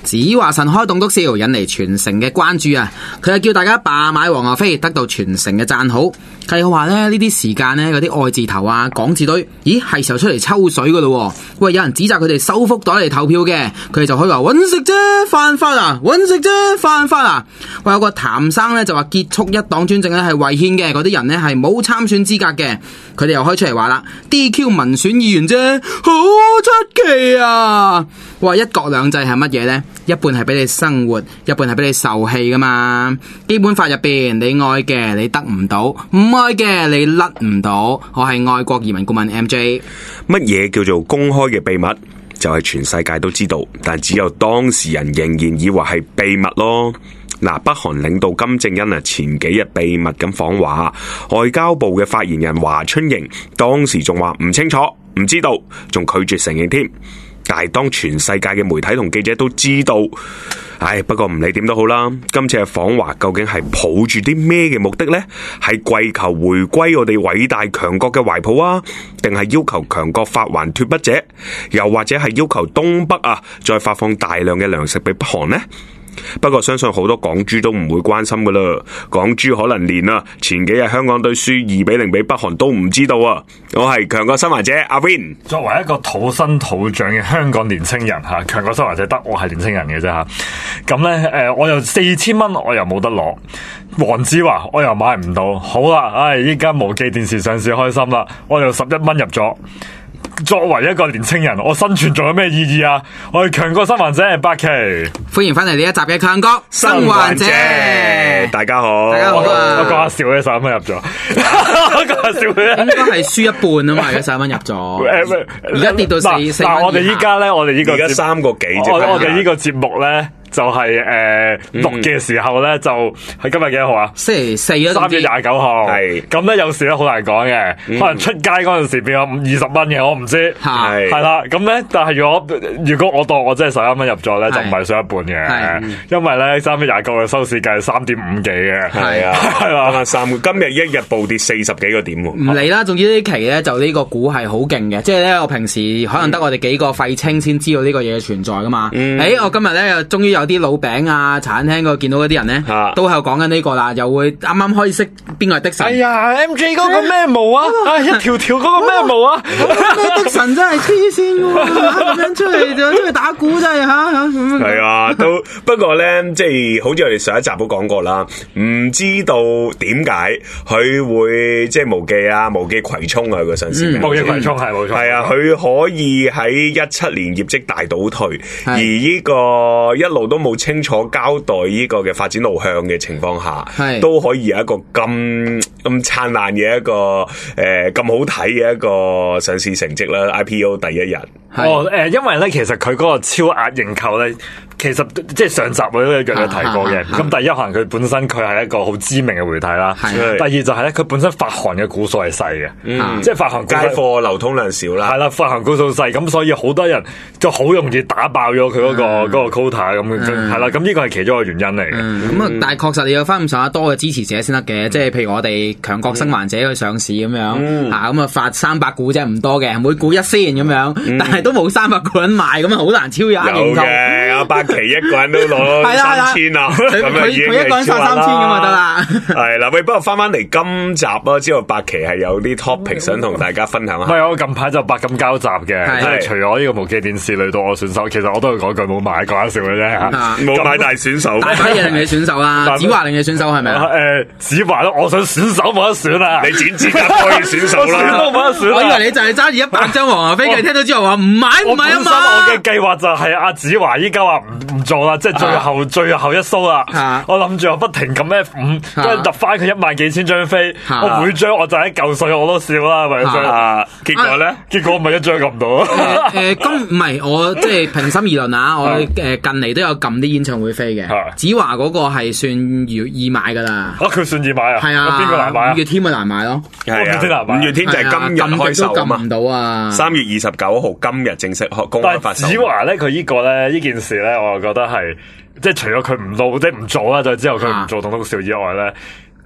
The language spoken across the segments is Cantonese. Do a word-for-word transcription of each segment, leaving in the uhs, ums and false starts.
子華神開棟篤笑，引嚟全城嘅關注啊！佢又叫大家罷買黃牛飛，得到全城嘅讚好。佢又話咧，呢啲時間咧，嗰啲愛字頭啊、港字堆，咦係時候出嚟抽水噶咯？喂，有人指責佢哋收福袋嚟投票嘅，佢哋就可以話搵食啫，犯法啊！搵食啫，犯法啊！喂，有個譚生咧就話結束一黨專政咧係違憲嘅，嗰啲人咧係冇參選資格嘅。佢哋又開出嚟話啦 ，D Q 民選議員啫，好出奇啊！喂，一國兩制係乜嘢呢？一半係俾你生活，一半係俾你受氣噶嘛。基本法入邊，你愛嘅你得唔到，唔愛嘅你甩唔到。我係愛國移民顧問 M J。 乜嘢叫做公開嘅秘密？就係全世界都知道，但只有當事人仍然以為係秘密咯。嗱，北韓領導金正恩啊，前幾日秘密咁訪華，外交部嘅發言人華春瑩當時仲話唔清楚、唔知道，仲拒絕承認添。但係當全世界嘅媒體同記者都知道，唉，不過唔理點都好啦。今次嘅訪華究竟係抱住啲咩嘅目的呢？係跪求回歸我哋偉大強國嘅懷抱啊，定係要求強國發還脫北者？又或者係要求東北啊再發放大量嘅糧食俾北韓呢？不過相信好多港豬都唔會關心噶啦，港豬可能連啊前幾日香港隊輸二比零俾北韓都唔知道啊！我係強國新華者阿 Win， 作為一個土生土長嘅香港年青人吓，強國新華者得我係年青人嘅啫吓。咁咧誒，我又四千蚊我又冇得攞，黃子華我又買唔到。好啦，唉，依家無記電視上市開心啦，我又十一蚊入咗。作為一個年青人，我生存仲有咩意義啊？我係強國新華者八期， 歡迎翻嚟呢一集嘅強國新華者。 大家好， 大家好啊！ 我講下笑嘅，十一蚊入咗，我講下笑嘅， 應該係輸一半啊嘛，而家十一蚊入咗，而家跌到四四蚊以下。 嗱，我哋依家咧，我哋呢個而家三個幾啫。 我我哋呢個節目咧。就係誒錄嘅時候咧，就係今日幾多號啊？ 星期四啊， 三月廿九號。 係咁咧，有時咧好難講嘅，嗯、可能出街嗰陣時變咗二十蚊嘅，我唔知。係係啦，咁咧，但係如果如果我當我真係十一蚊入咗咧，就唔係上一半嘅，因為咧三月廿九嘅收市價係三點五幾嘅。係啊，係啦，三今日一日暴跌四十幾個點喎。唔理啦，總之呢期咧就呢個股係好勁嘅，即係咧我平時可能得我哋幾個廢青先知道呢個嘢存在噶嘛。誒、嗯欸，我今日咧又終於有。有啲老餅啊，茶餐廳嗰度見到嗰啲人咧，啊、都係講緊呢個啦，又會啱啱可以識邊個係的神。哎呀 ，M J 嗰個咩毛啊？啊，一條條嗰個咩毛啊？的神真係黐線喎，咁樣出嚟就出去打鼓真係吓吓。 係啊，都不過咧，即係好似我哋上一集都講過啦，唔知道點解佢會即係無記啊，無記葵涌啊個上市， 無記葵涌係冇錯， 係啊，佢可以喺一七年業績大倒退，而呢個一路都冇清楚交代呢個嘅發展路向嘅情況下，都可以有一個咁咁燦爛嘅一個誒咁好睇嘅一個上市成績啦 ！I P O 第一日， 哦誒，因為咧其實佢嗰個超額認購咧。其實即係上集我都有提過嘅，咁、啊、第一可能佢本身佢係一個好知名嘅媒體啦，第二就係咧佢本身發行嘅股數係細嘅，嗯、即係發行街貨流通量少啦， 係啦，發行股數細，咁所以好多人就好容易打爆咗佢嗰個嗰、嗯、個 quota 咁，係啦，咁呢個係其中一個原因嚟嘅。咁啊、 嗯，但係確實你有翻咁上下多嘅支持者先得嘅，即係譬如我哋強國新華者去上市咁樣，吓咁啊發三百股啫，唔多嘅，每股一仙咁樣，嗯、但係都冇三百個人賣，咁啊好難超額認購。 有嘅，其一個人都攞三千啦， 佢佢一個人發三千咁就得啦。 係啦，喂，不過翻翻嚟今集啊，知道八期係有啲 topic 想同大家分享下。 係我近排就百感交集嘅，即係除咗呢個無記電視女到我選手，其實我都係講句冇買，講下笑嘅啫吓， 冇買大選手， 大把嘢令你選手啦。子華令你選手係咪啊？ 誒，子華咯，我想選手冇得選啊！ 你剪指甲可以選手啦， 都冇得選。 我以為你就係揸住一百張黃牛飛，佢聽到之後話唔買唔買啊嘛。 我嘅計劃就係阿子華依家話唔唔做啦，即係最後最後一蘇啦。我諗住我不停撳 F 五，跟住揼翻佢一萬幾千張飛，我每張我就一嚿水我都笑啦，係咪先？結果咧，結果咪一張撳唔到。 誒，咁唔係我即係平心而論啊，我誒近嚟都有撳啲演唱會飛嘅。子華嗰個係算易易買噶啦。 啊，佢算易買啊？ 係啊， 邊個難買啊？ 五月天咪難買咯。 係啊，五月天就係今日開售啊嘛。 撳唔到啊！ 三月二十九號今日正式公開發售。 但係子華咧，佢呢個咧呢件事咧，我就覺得係即係除咗佢唔做即係唔做啦，就之後佢唔做棟篤笑以外咧。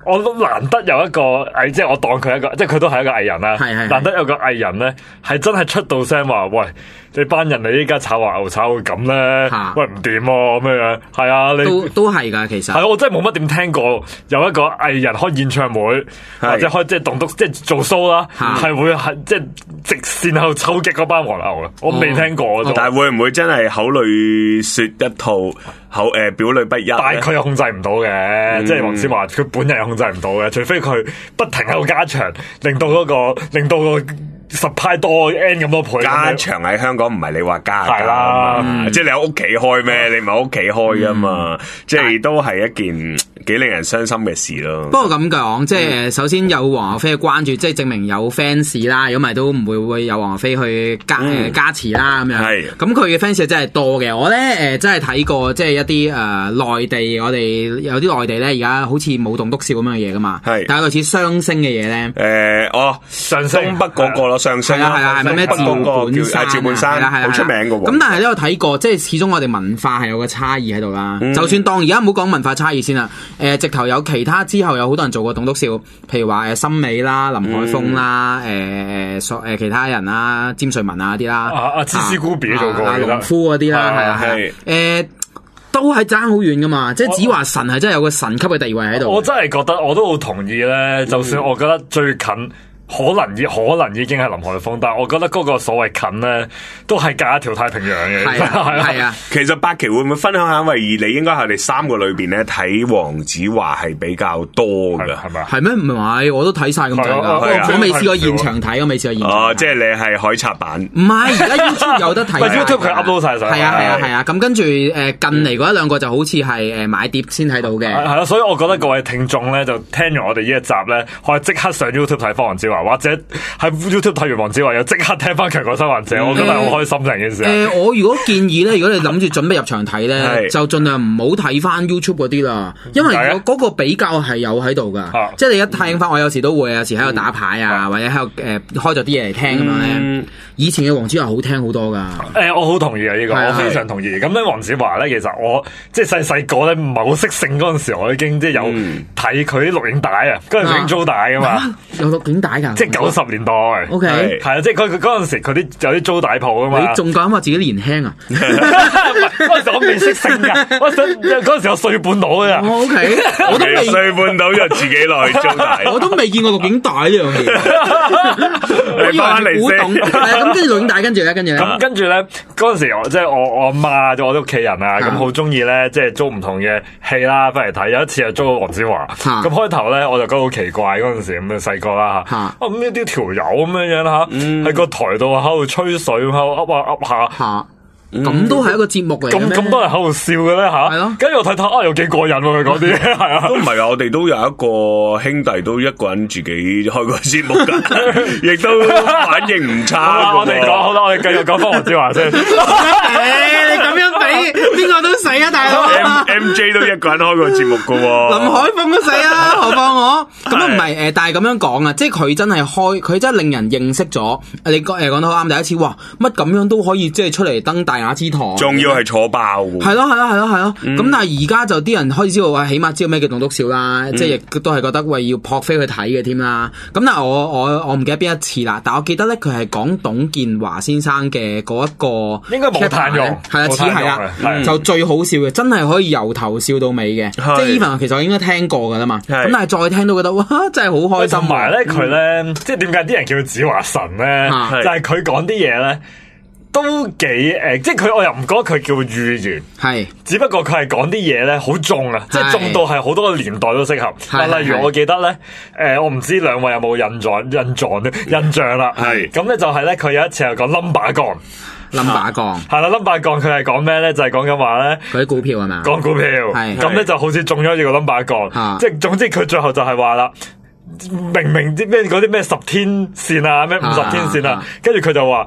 我都難得有一個藝，即係我當佢一個，即係佢都係一個藝人啦。 係係係難得有個藝人咧，係真係出到聲話，喂，你班人你依家炒黃牛炒到咁咧， 嚇喂唔掂喎咁樣。係啊，你都都係㗎，其實係我真係冇乜點聽過有一個藝人開演唱會或者開即係棟篤即係做 show 啦，係會係即係直線喺度抽擊嗰班黃牛啊！我未聽過。 哦、但係會唔會真係口裏說一套，口誒、呃、表裏不一？ 但係佢又控制唔到嘅，嗯、即係黃子華佢本人又控制唔到嘅，除非佢不停喺度加長，令到嗰、嗰個令到個十派多 N 咁多倍。 加長喺香港唔係你話加係啦， 嗯、即係你喺屋企開咩？你唔係屋企開㗎嘛？嗯、即係都係一件幾令人傷心嘅事咯。 不過咁講，即係首先有黃牛飛嘅關注，即係證明有 fans 啦，如果唔係都唔會會有黃牛飛去加誒、嗯、加持啦咁樣。係咁佢嘅 fans 真係多嘅。我咧誒、呃、真係睇過，即係一啲誒、呃、內地，我哋有啲內地咧而家好似冇棟篤笑咁樣嘅嘢噶嘛。係，但係類似雙星嘅嘢咧。誒， 哦，上星東北嗰個咯，上星係啊係啊，係咪咩趙本山？ 趙本山好出名嘅喎。 咁但係咧我睇過，即係始終我哋文化係有個差異喺度啦。嗯、就算當而家唔好講文化差異先啦。誒、呃，直頭有其他之後有好多人做過棟篤笑，譬如話誒森美啦、林海峰啦、誒誒誒其他人啦、詹瑞文啊啲啦， 啊啊芝士古比做過， 阿農夫嗰啲啦，係啊係誒都係爭好遠噶嘛，即係子華神係真係有個神級嘅地位喺度。 我真係覺得我都好同意咧，就算我覺得最近。可能已可能已經係林海峰，但係我覺得嗰個所謂近咧，都係隔一條太平洋嘅。 係啊，係啊。 其實八奇會唔會分享下？因為你應該係你三個裏邊咧睇黃子華係比較多嘅，係咪？ 係咩？唔係，我都睇晒咁滯㗎。我未試過現場睇，我未試過現場。 哦，即係你係海賊版？ 唔係，而家 YouTube 有得睇。 YouTube 佢 upload 晒上。 係啊，係啊，係啊。咁跟住誒近嚟嗰一兩個就好似係誒買碟先睇到嘅。 係啊，所以我覺得各位聽眾咧，就聽完我哋呢一集咧，可以即刻上 YouTube 睇翻黃子華，或者喺 YouTube 睇完黃子華又即刻聽翻強國生還者，我覺得好開心成件事。誒，我如果建議咧，如果你諗住準備入場睇咧，就盡量唔好睇翻 YouTube 嗰啲啦，因為嗰個比較係有喺度噶，即係你一聽翻，我有時都會有時喺度打牌啊，或者喺度誒開咗啲嘢嚟聽咁樣咧。以前嘅黃子華好聽好多噶。誒，我好同意啊呢個，我非常同意。咁咧，黃子華咧，其實我即係細細個咧，唔係好識性嗰陣時，我已經即係有睇佢啲錄影帶啊，嗰陣時影租帶噶嘛，有錄影帶㗎，即係九十年代。O K， 係啊，即係佢佢嗰陣時佢啲有啲租帶鋪噶嘛。你仲講話自己年輕啊？嗰陣時我未識性㗎，我想嗰陣時我歲半到㗎。O K， 我都未歲半到就自己落去租帶，我都未見過錄影帶呢樣嘢。你翻嚟先。咁跟住錄影帶，跟住咧，跟住咧，咁跟住咧，嗰陣時我即係我我阿媽，我啲屋企人啊，咁好中意咧，即係租唔同嘅戲啦，翻嚟睇。有一次就租咗黃子華，咁開頭咧我就覺得好奇怪，嗰陣時咁樣細個啦嚇，啊咁呢啲條友咁樣樣嚇，喺個台度喺度吹水，喺度噏下噏下。咁都係一個節目嚟嘅咩？咁咁多人喺度笑嘅咧吓，係咯。跟住我睇睇啊，有幾過癮喎！佢講啲係啊，都唔係啊。我哋都有一個兄弟都一個人自己開個節目噶，亦都反應唔差。我哋講好啦，我哋繼續講翻黃子華先。誒，你咁樣比邊個都死啊，大佬！M J 都一個人開個節目噶，林海峰都死啊，何況我？咁啊唔係誒，但係咁樣講啊，即係佢真係開，佢真係令人認識咗。你講誒講得好啱，第一次哇，乜咁樣都可以即係出嚟登大雅之堂，仲要係坐爆喎。係咯係咯係咯係咯。咁但係而家就啲人開始知道話，起碼知道咩叫棟篤笑啦，即係亦都係覺得喂要撲飛去睇嘅添啦。咁但係我我我唔記得邊一次啦，但係我記得咧佢係講董建華先生嘅嗰一個，應該冇彈用，係啊似係啊，就最好笑嘅，真係可以由頭笑到尾嘅。即係 even 其實我應該聽過噶啦嘛。咁但係再聽都覺得哇真係好開心。同埋咧佢咧，即係點解啲人叫佢子華神咧？就係佢講啲嘢咧。都幾誒、呃，即係佢我又唔覺得佢叫預言，係是，只不過佢係講啲嘢咧好重啊，是即係重到係好多個年代都適合。但例如我記得咧，誒、呃，我唔知兩位有冇印象印象咧印象啦，係，咁咧就係咧佢有一次係講 number 槓。number 槓係啦 number 槓佢係講咩咧？就係講緊話咧，嗰啲股票係嘛？講股票係，咁咧就好似中咗呢個 number 槓，即係總之佢最後就係話啦，明明啲咩嗰啲咩十天線啊，咩五十天線啊，跟住佢就話。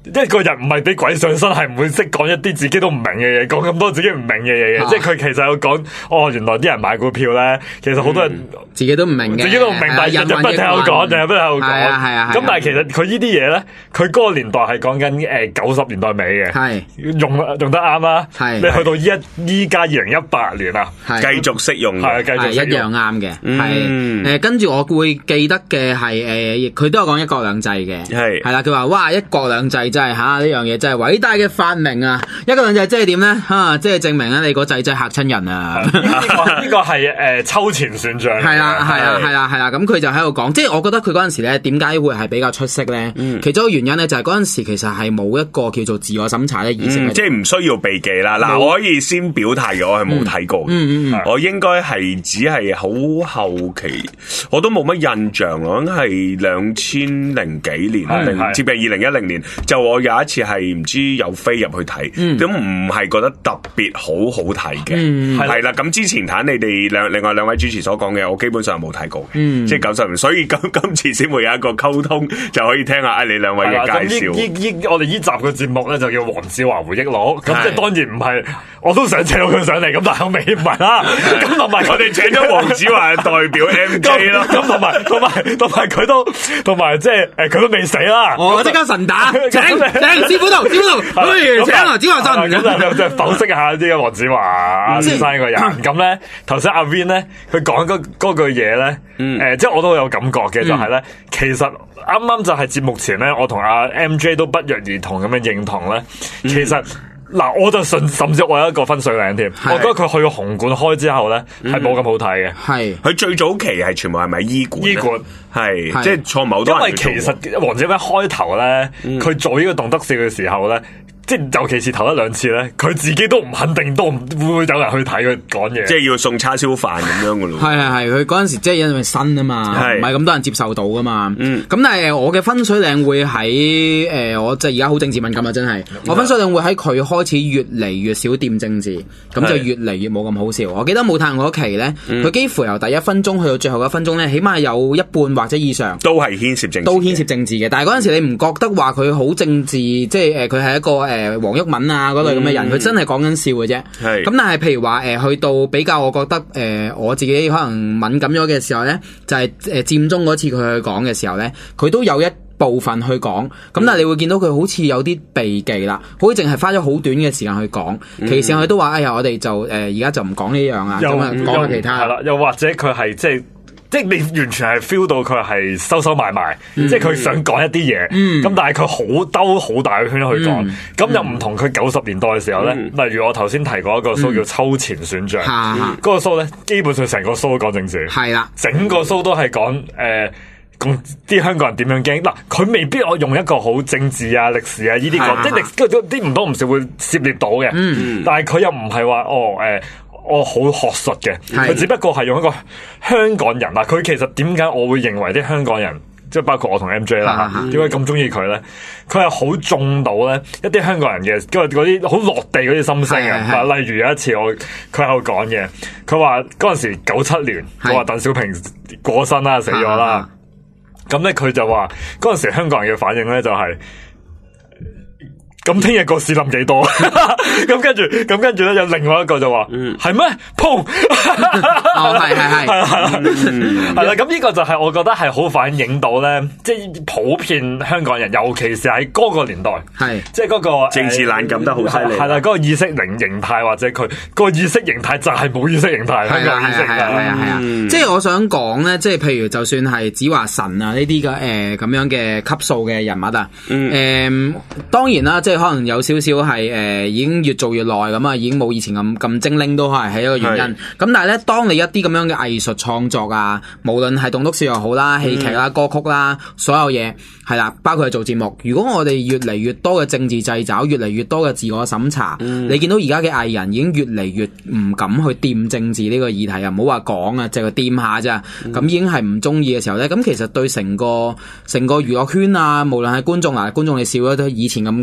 一個人唔係俾鬼上身，係唔會識講一啲自己都唔明嘅嘢，講咁多自己唔明嘅嘢嘅。啊、即係佢其實有講，哦，原來啲人買股票咧，其實好多人、嗯、 自己都唔明嘅， 自己都唔明，但係日日不聽我講，日日不聽我講。係啊係啊。咁但係其實佢呢啲嘢咧，佢嗰個年代係講緊誒九十年代尾嘅，係用用得啱啦。係你去到依一依家二零一八年啊， 繼續適用， 係繼續一樣啱嘅。係誒，跟住我會記得嘅係誒，佢都有講一國兩制嘅，係係啦。佢話哇，一國兩制真係吓呢樣嘢真係偉大嘅發明啊！一國兩制即係點咧？吓，即係證明咧你個制真係嚇親人啊！ 呢個呢個係誒秋前算賬， 係啦係啦係啦係啦。咁佢就喺度講，即係我覺得佢嗰陣時咧，點解會係比較出色咧？嗯、其中一個原因咧，就係嗰陣時其實係冇一個叫做自我審查嘅意識、嗯， 即係唔需要避忌啦。嗱，我可以先表態嘅，我係冇睇過嘅，嗯嗯嗯、我應該係只係好後期，我都冇乜印象，我應該係兩千零幾年，定接近二零一零年。就我有一次係唔知有飛入去睇，咁唔係覺得特別好好睇嘅，係啦、嗯。咁之前睇你哋兩另外兩位主持所講嘅，我基本上冇睇過嘅，嗯、即係九十年，所以今今次先會有一個溝通，就可以聽下你兩位嘅介紹。 依依我哋依集嘅節目咧就叫黃子華回憶錄，咁即係當然唔係，我都想請到佢上嚟，咁但係我未唔係啦。咁同埋我哋請咗黃子華代表 M J 咯， 咁同埋同埋同埋佢都同埋即係誒佢都未死啦。 我即刻神打，請請師傅度，師傅度，不如請啊子華神咁就就剖析下啲嘅黃子華先生個人。咁咧頭先阿 Vin 咧佢講嗰嗰句嘢咧，誒即係我都有感覺嘅，就係咧其實啱啱就係節目前咧，我同阿 M J 都不約而同咁樣認同咧，其實。嗱，我就甚甚至我有一個分水嶺添，我覺得佢去個紅館開之後咧，係冇咁好睇嘅。係佢最早期係全部係咪醫館？醫館係即係錯某多人。 因為其實黃子華開頭咧，佢做呢個棟篤笑嘅時候咧。即係尤其是頭一兩次咧，佢自己都唔肯定，都唔會唔會有人去睇佢講嘢。 即係要送叉燒飯咁樣噶咯。係係係，佢嗰陣時即係因為新啊嘛，唔係咁多人接受到噶嘛。咁、嗯、但係我嘅分水嶺會喺誒、呃，我即係而家好政治敏感啊，真係。嗯、我分水嶺會喺佢開始越嚟越少掂政治，咁就越嚟越冇咁好笑。我記得冇太陽嗰期咧，佢、嗯、幾乎由第一分鐘去到最後一分鐘咧，起碼有一半或者以上都係牽涉政治， 都牽涉政治嘅。但係嗰陣時你唔覺得話佢好政治，即係誒，佢、呃、係一個誒。呃誒，黃毓民啊，嗰類咁嘅人，佢、嗯、真係講緊笑嘅啫。係咁，但係譬如話誒，去到比較，我覺得誒、呃，我自己可能敏感咗嘅時候咧，就係誒佔中嗰次佢去講嘅時候咧，佢都有一部分去講。咁但係你會見到佢好似有啲避忌啦，好似淨係花咗好短嘅時間去講，嗯、其實佢都話哎呀，我哋就誒而家就唔講呢樣啊，咁啊講下其他。 係啦，又或者佢係即係。即係你完全係 feel 到佢係收收埋埋，嗯、即係佢想講一啲嘢，咁、嗯、但係佢好兜好大個圈去講，咁、嗯、又唔同佢九十年代嘅時候咧，嗯、例如我頭先提過一個 show 叫秋前算賬，嗰、嗯、個 show 咧基本上成個 show 都講政治，係啦，整個 show 都係講誒講啲香港人點樣驚嗱，佢未必我用一個好政治啊、歷史啊呢啲講，即係歷啲唔多唔少會涉獵到嘅，嗯、但係佢又唔係話哦誒。呃我好學術嘅，佢只不過係用一個香港人嗱，佢其實點解我會認為啲香港人，即係包括我同 M J 啦，點解咁中意佢咧？佢係好中到咧一啲香港人嘅，嗰啲好落地嗰啲心聲啊！例如有一次我佢喺度講嘢，佢話嗰陣時九七年，佢話鄧小平過身啦，死咗啦，咁咧佢就話嗰陣時香港人嘅反應咧就係、是。咁聽日個市冧幾多？咁跟住，咁跟住咧有另外一個就話，係咩、嗯？砰！ 哦，係係係，係啦， 係啦。咁呢個就係我覺得係好反映到咧，即係普遍香港人，尤其是喺嗰個年代，係即係嗰個政治冷感得好犀利。 係啦，嗰個意識形形態或者佢個意識形態就係冇意識形態。 係啊係啊係啊係啊！即係我想講咧，即係譬如就算係子華神啊呢啲嘅誒咁樣嘅級數嘅人物啊，誒當然啦，即係。可能有少少係誒，已經越做越耐咁啊，已經冇以前咁咁精靈都係係一個原因。咁是但係咧，當你一啲咁樣嘅藝術創作啊，無論係棟篤笑又好啦、戲劇啦、歌曲啦，所有嘢係啦，包括係做節目。如果我哋越嚟越多嘅政治掣肘，越嚟越多嘅自我審查，嗯、你見到而家嘅藝人已經越嚟越唔敢去掂政治呢個議題啊，唔好話講啊，淨係掂下咋。咁、嗯、已經係唔中意嘅時候咧，咁其實對成個成個娛樂圈啊，無論係觀眾嗱，觀眾你笑咗都以前咁咁精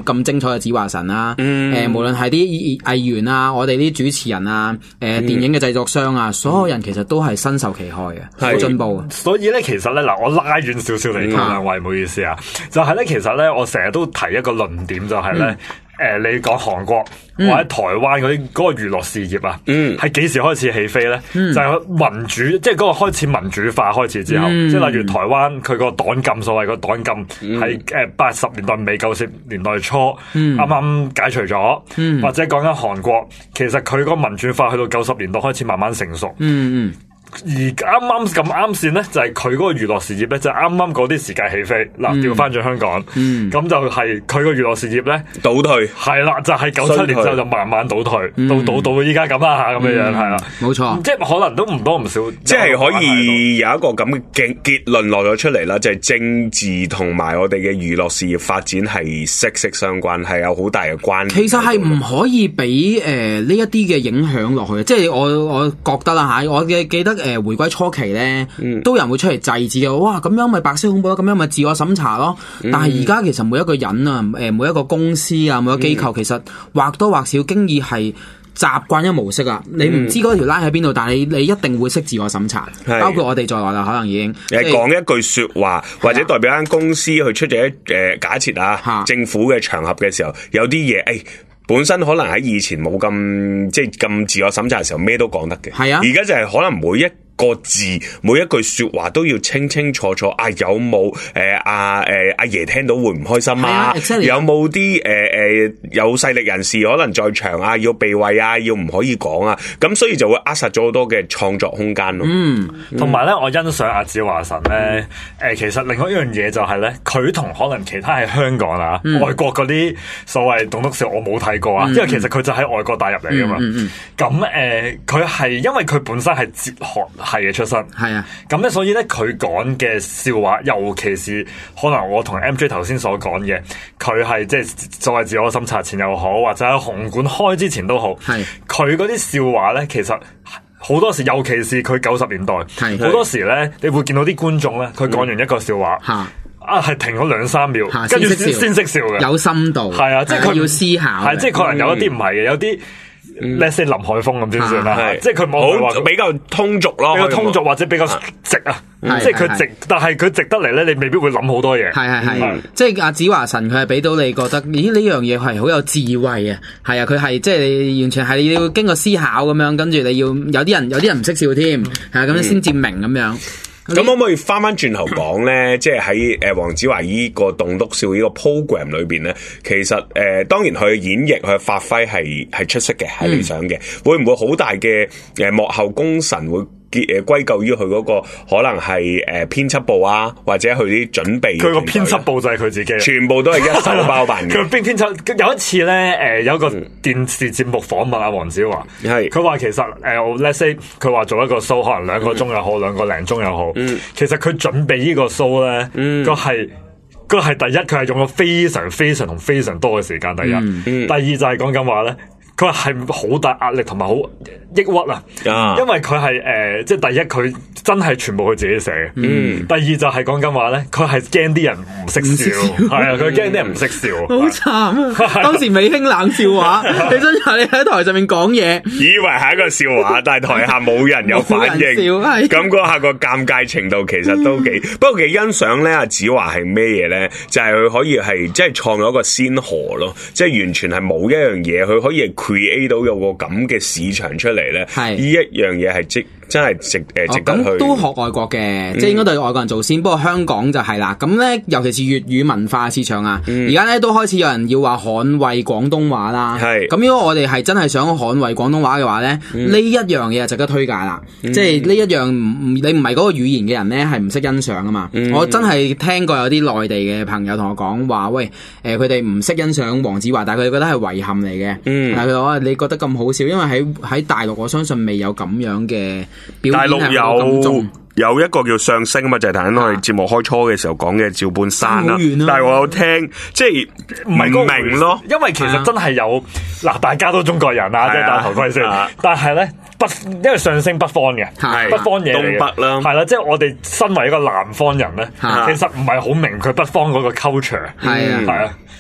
彩嘅子華神啦。誒、 嗯呃，無論係啲藝員啊，我哋啲主持人啊，誒、呃，電影嘅製作商啊，所有人其實都係深受其害嘅，好進步。 所以咧，其實咧嗱，我拉遠少少嚟講兩位，唔好意思啊，就係、是、咧，其實咧，我成日都提一個論點，就係、是、咧。嗯誒、呃，你講韓國、嗯、或者台灣嗰啲嗰個娛樂事業啊，係幾、嗯、時開始起飛咧？嗯、就係民主，即係嗰個開始民主化開始之後，嗯、即係例如台灣佢個黨禁，所謂個黨禁喺誒八十年代尾九十年代初啱啱、嗯、解除咗，嗯、或者講緊韓國，其實佢個民主化去到九十年代開始慢慢成熟。嗯嗯而啱啱咁啱線咧，就係佢嗰個娛樂事業咧，就啱啱嗰啲時間起飛。嗱，調翻轉香港，咁、嗯、就係佢個娛樂事業咧倒退，係啦，就係九七年之後就慢慢倒退，嗯、到到到依家咁啦嚇，咁樣樣係啦，冇錯。即係可能都唔多唔少， 即係可以有一個咁嘅結論落咗出嚟啦，就係、是、政治同埋我哋嘅娛樂事業發展係息息相關，係有好大嘅關係。 其實係唔可以俾誒呢一啲嘅影響落去，即係我我覺得啦嚇，我嘅記得。誒，回歸初期咧，都有人會出嚟制止嘅。哇，咁樣咪白色恐怖咯，咁樣咪自我審查咯。但係而家其實每一個人啊，誒，每一個公司啊，每一個機構，其實或多或少經已係習慣咗模式啊。你唔知嗰條拉喺邊度，但係你你一定會識自我審查，包括我哋在內啦，可能已經。 你講一句說話，或者代表間公司去出咗一誒，假設啊，政府嘅場合嘅時候，有啲嘢誒。本身可能喺以前冇咁即係咁自我審查嘅時候，咩都講得嘅。係啊，而家就係可能每一個字每一句說話都要清清楚楚啊！有冇誒阿誒阿爺聽到會唔開心啊？啊 exactly. 有冇啲誒誒有勢力人士可能在場啊？要避諱啊？要唔可以講啊？咁所以就會扼殺咗好多嘅創作空間咯。嗯， 同埋咧，我欣賞阿子華神咧，誒、嗯，其實另外一樣嘢就係咧，佢同可能其他喺香港啊、嗯、外國嗰啲所謂棟篤笑，我冇睇過啊，嗯、因為其實佢就喺外國帶入嚟噶嘛。咁誒、嗯，佢、嗯、係、呃、因為佢本身係哲學系嘅出身，係啊，咁咧所以咧佢講嘅笑話，尤其是可能我同 M J 頭先所講嘅，佢係即係所謂自我審查前又好，或者喺紅館開之前都好，係佢嗰啲笑話咧，其實好多時，尤其是佢九十年代，好多時咧，你會見到啲觀眾咧，佢講完一個笑話，嗯、啊係停咗兩三秒，跟住先先識笑嘅， 有深度， 係啊，即係佢要思考， 係即係可能有一啲唔係嘅，有啲。let's say 林海峰咁先算啦，即係佢冇話比較通俗咯， 比較通俗或者比較直啊，即係佢直，但係佢直得嚟咧，你未必會諗好多嘢。係係係， 即係阿子華神佢係俾到你覺得，咦呢樣嘢係好有智慧啊，係啊，佢係即係你完全係你要經過思考咁樣，跟住你要有啲人有啲人唔識笑添，係啊，咁樣先至明咁樣。 咁可唔可以翻翻轉頭講咧？即係喺誒黃子華依個棟篤笑呢個 program 裏邊咧，其實誒、呃、當然佢嘅演繹佢嘅發揮係係出色嘅，係理想嘅。嗯、會唔會好大嘅誒幕後功臣會結誒歸咎於佢嗰個可能係誒編輯部啊，或者佢啲準備？ 佢個編輯部就係佢自己， 全部都係一手包辦嘅。 佢編編輯有一次咧，誒、呃、有一個電視節目訪問阿黃子華，係佢話其實誒、呃、let's say 佢話做一個 show 可能兩個鐘又好，兩、嗯、個零鐘又好，嗯、其實佢準備呢個 show 咧，嗯、個係個係第一，佢係用咗非常非常同非常多嘅時間。第一，嗯嗯、第二就係講緊話咧。佢係好大壓力同埋好抑鬱啊，因為佢係誒，即係第一佢真係全部佢自己寫嘅，嗯，第二就係講緊話咧，佢係驚啲人唔識笑，係啊，佢驚啲人唔識笑， 好慘啊！當時未興冷笑話，你真係你喺台上面講嘢， 以為係一個笑話，但係台下冇人有反應，咁嗰下個尷尬程度其實都幾，不過幾欣賞咧。阿子華係咩嘢咧？就係佢可以係即係創咗一個先河咯，即係完全係冇一樣嘢，佢可以 create 到有個咁嘅市場出嚟咧，呢一樣嘢係即真係值誒值得去。 咁都學外國嘅，即係應該對外國人做先。不過香港就係啦，咁咧尤其是粵語文化市場啊，而家咧都開始有人要話捍衛廣東話啦。係咁，如果我哋係真係想捍衛廣東話嘅話咧，呢一樣嘢就值得推介啦。即係呢一樣唔你唔係嗰個語言嘅人咧，係唔識欣賞啊嘛。我真係聽過有啲內地嘅朋友同我講話，喂誒，佢哋唔識欣賞黃子華，但係佢哋覺得係遺憾嚟嘅。但係佢話你覺得咁好笑，因為喺喺大陸，我相信未有咁樣嘅表演。 大陸有有一個叫相聲啊嘛，就係頭先我哋節目開初嘅時候講嘅趙半山啦。但係我有聽，即係唔明咯， 因為其實真係有嗱，大家都中國人啊，即係戴頭盔先。但係咧北，因為相聲北方嘅，北方嘢嚟嘅，東北啦，係啦，即係我哋身為一個南方人咧，其實唔係好明佢北方嗰個 culture。係啊，係啊。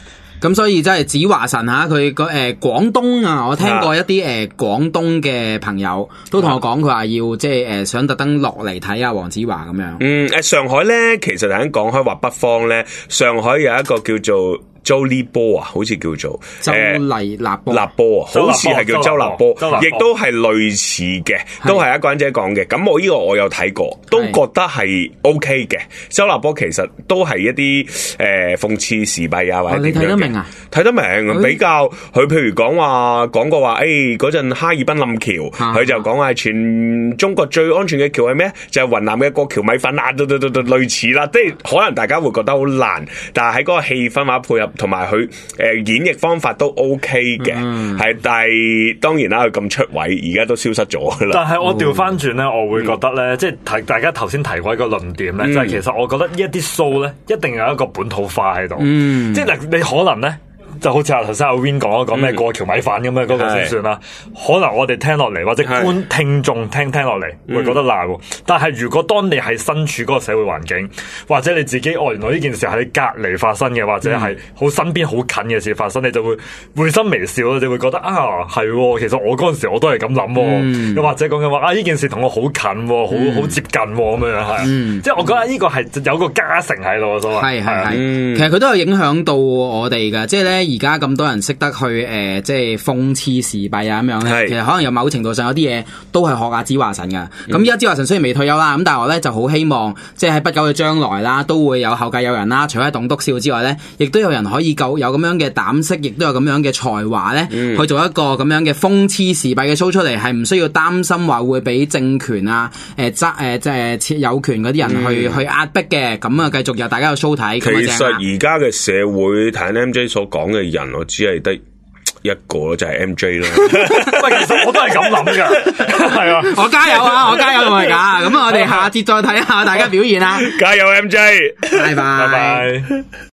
咁所以真係子華神吓，佢個誒廣東啊，我聽過一啲誒廣東嘅朋友都同我講，佢話要即係誒想特登落嚟睇下黃子華咁樣。 嗯，誒上海咧，其實頭先講開話北方咧，上海有一個叫做周立波啊，好似叫做周麗立波， 立波啊，好似係叫周立波，亦都係類似嘅，都係一個人仔講嘅。咁我呢個我有睇過，都覺得係 O K 嘅。周立波其實都係一啲誒諷刺時弊啊，或者點樣嘅。你睇得明啊？睇得明，比較佢譬如講話講過話，誒嗰陣哈爾濱冧橋，佢就講話全中國最安全嘅橋係咩？就係雲南嘅過橋米粉啊，都都都都類似啦。即係可能大家會覺得好難，但係喺嗰個氣氛或者配合。同埋佢誒演繹方法都 OK 嘅，係、嗯，但係當然啦，佢咁出位，而家都消失咗噶啦。 但係我調翻轉咧，我會覺得咧，嗯、即係提大家頭先提過一個論點咧，嗯、就係其實我覺得呢一啲 show 咧，一定有一個本土化喺度，嗯、即係你可能咧。就好似阿頭先阿 Win 講講咩過橋米飯咁樣嗰個先算啦。可能我哋聽落嚟或者觀聽眾聽聽落嚟會覺得難喎。但係如果當你係身處嗰個社會環境，或者你自己哦原來呢件事係你隔離發生嘅，或者係好身邊好近嘅事發生，你就會會心微笑咯，你會覺得啊係，其實我嗰陣時我都係咁諗，又、嗯、或者講緊話啊呢件事同我好近，好好、嗯、接近咁樣係，嗯、即係我覺得呢個係有個加成喺度，所謂係係係，嗯、其實佢都有影響到我哋噶，即係咧。而家咁多人識得去誒、呃，即係諷刺時弊啊咁樣咧，其實可能有某程度上有啲嘢都係學阿子華神噶。咁依家子華神雖然未退休啦，咁但係我咧就好希望，即係喺不久嘅將來啦，都會有後繼有人啦。除咗棟篤笑之外咧，亦都有人可以夠有咁樣嘅膽識，亦都有咁樣嘅才華咧，嗯、去做一個咁樣嘅諷刺時弊嘅 show 出嚟，係唔需要擔心話會俾政權啊誒執誒即係有權嗰啲人去、嗯、去壓迫嘅。咁啊，繼續有大家有 show 睇。 其實而家嘅社會睇 M J 所講嘅人，我只係得一個就係 M J 啦。 喂，其實我都係咁諗噶，係啊， 我加油啊，我加油同埋㗎。咁我哋下節再睇下大家表現啦。 加油 M J， 拜拜。 拜拜。